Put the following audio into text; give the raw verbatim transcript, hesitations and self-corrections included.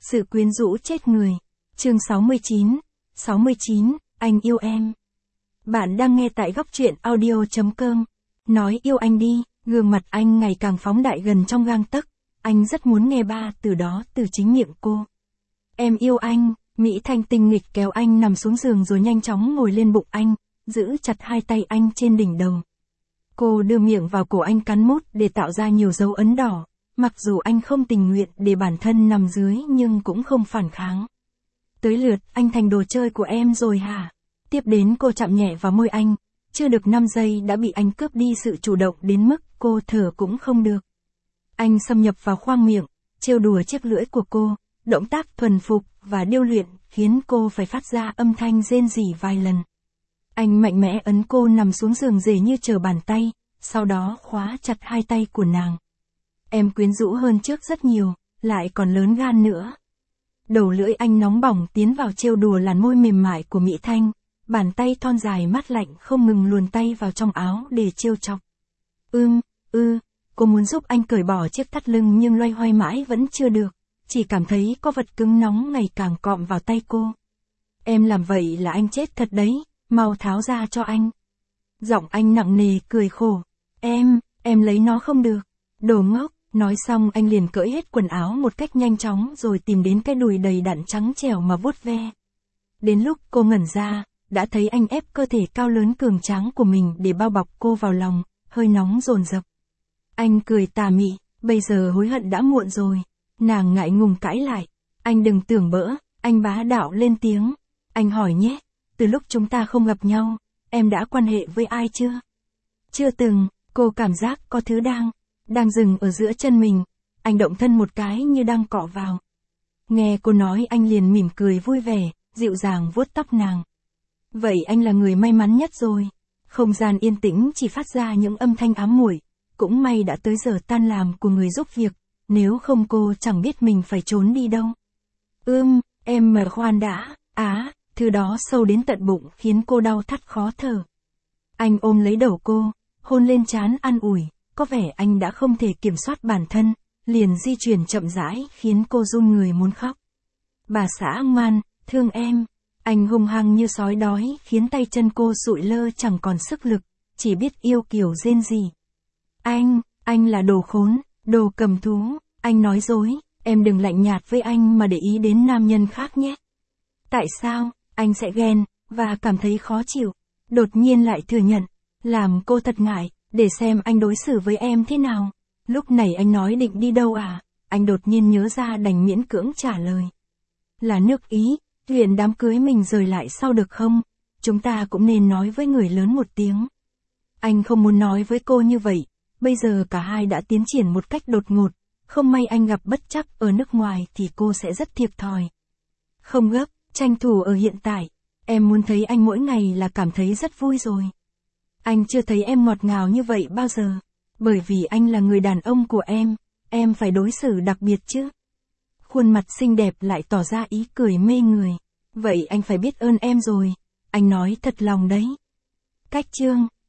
Sự quyến rũ chết người. Chương sáu mươi chín. sáu mươi chín, anh yêu em. Bạn đang nghe tại góc truyện audio chấm com. Nói yêu anh đi, gương mặt anh ngày càng phóng đại gần trong gang tấc. Anh rất muốn nghe ba từ đó từ chính miệng cô. Em yêu anh. Mỹ Thanh tinh nghịch kéo anh nằm xuống giường rồi nhanh chóng ngồi lên bụng anh, giữ chặt hai tay anh trên đỉnh đầu. Cô đưa miệng vào cổ anh cắn mút để tạo ra nhiều dấu ấn đỏ, mặc dù anh không tình nguyện để bản thân nằm dưới nhưng cũng không phản kháng. Tới lượt anh thành đồ chơi của em rồi hả? Tiếp đến cô chạm nhẹ vào môi anh, chưa được năm giây đã bị anh cướp đi sự chủ động đến mức cô thở cũng không được. Anh xâm nhập vào khoang miệng, trêu đùa chiếc lưỡi của cô, động tác thuần phục và điêu luyện khiến cô phải phát ra âm thanh rên rỉ vài lần. Anh mạnh mẽ ấn cô nằm xuống giường dễ như trở bàn tay, sau đó khóa chặt hai tay của nàng. Em quyến rũ hơn trước rất nhiều, lại còn lớn gan nữa. Đầu lưỡi anh nóng bỏng tiến vào trêu đùa làn môi mềm mại của Mỹ Thanh, bàn tay thon dài mát lạnh không ngừng luồn tay vào trong áo để trêu chọc. Ưm, ư, cô muốn giúp anh cởi bỏ chiếc thắt lưng nhưng loay hoay mãi vẫn chưa được, chỉ cảm thấy có vật cứng nóng ngày càng cọm vào tay cô. Em làm vậy là anh chết thật đấy, mau tháo ra cho anh. Giọng anh nặng nề cười khổ. Em, em lấy nó không được. Đồ ngốc. Nói xong anh liền cởi hết quần áo một cách nhanh chóng rồi tìm đến cái đùi đầy đặn trắng trẻo mà vuốt ve. Đến lúc cô ngẩn ra, đã thấy anh ép cơ thể cao lớn cường tráng của mình để bao bọc cô vào lòng, hơi nóng dồn dập. Anh cười tà mị, bây giờ hối hận đã muộn rồi. Nàng ngại ngùng cãi lại. Anh đừng tưởng bỡ, anh bá đạo lên tiếng. Anh hỏi nhé, từ lúc chúng ta không gặp nhau, em đã quan hệ với ai chưa? Chưa từng, cô cảm giác có thứ đang, đang dừng ở giữa chân mình. Anh động thân một cái như đang cọ vào. Nghe cô nói anh liền mỉm cười vui vẻ, dịu dàng vuốt tóc nàng. Vậy anh là người may mắn nhất rồi. Không gian yên tĩnh chỉ phát ra những âm thanh ám muội. Cũng may đã tới giờ tan làm của người giúp việc, nếu không cô chẳng biết mình phải trốn đi đâu. Ưm, em mà khoan đã, á, thứ đó sâu đến tận bụng khiến cô đau thắt khó thở. Anh ôm lấy đầu cô, hôn lên trán an ủi, có vẻ anh đã không thể kiểm soát bản thân, liền di chuyển chậm rãi khiến cô run người muốn khóc. Bà xã ngoan, thương em. Anh hung hăng như sói đói khiến tay chân cô sụi lơ chẳng còn sức lực, chỉ biết yêu kiều rên rỉ. Anh, anh là đồ khốn, đồ cầm thú, anh nói dối, em đừng lạnh nhạt với anh mà để ý đến nam nhân khác nhé. Tại sao, anh sẽ ghen, và cảm thấy khó chịu, đột nhiên lại thừa nhận, làm cô thật ngại, để xem anh đối xử với em thế nào. Lúc này anh nói định đi đâu à, anh đột nhiên nhớ ra đành miễn cưỡng trả lời. Là nước Ý, chuyện đám cưới mình rời lại sau được không, chúng ta cũng nên nói với người lớn một tiếng. Anh không muốn nói với cô như vậy, bây giờ cả hai đã tiến triển một cách đột ngột, không may anh gặp bất trắc ở nước ngoài thì cô sẽ rất thiệt thòi. Không gấp, tranh thủ ở hiện tại, em muốn thấy anh mỗi ngày là cảm thấy rất vui rồi. Anh chưa thấy em ngọt ngào như vậy bao giờ, bởi vì anh là người đàn ông của em, em phải đối xử đặc biệt chứ. Khuôn mặt xinh đẹp lại tỏ ra ý cười mê người. Vậy anh phải biết ơn em rồi, anh nói thật lòng đấy. Cách chương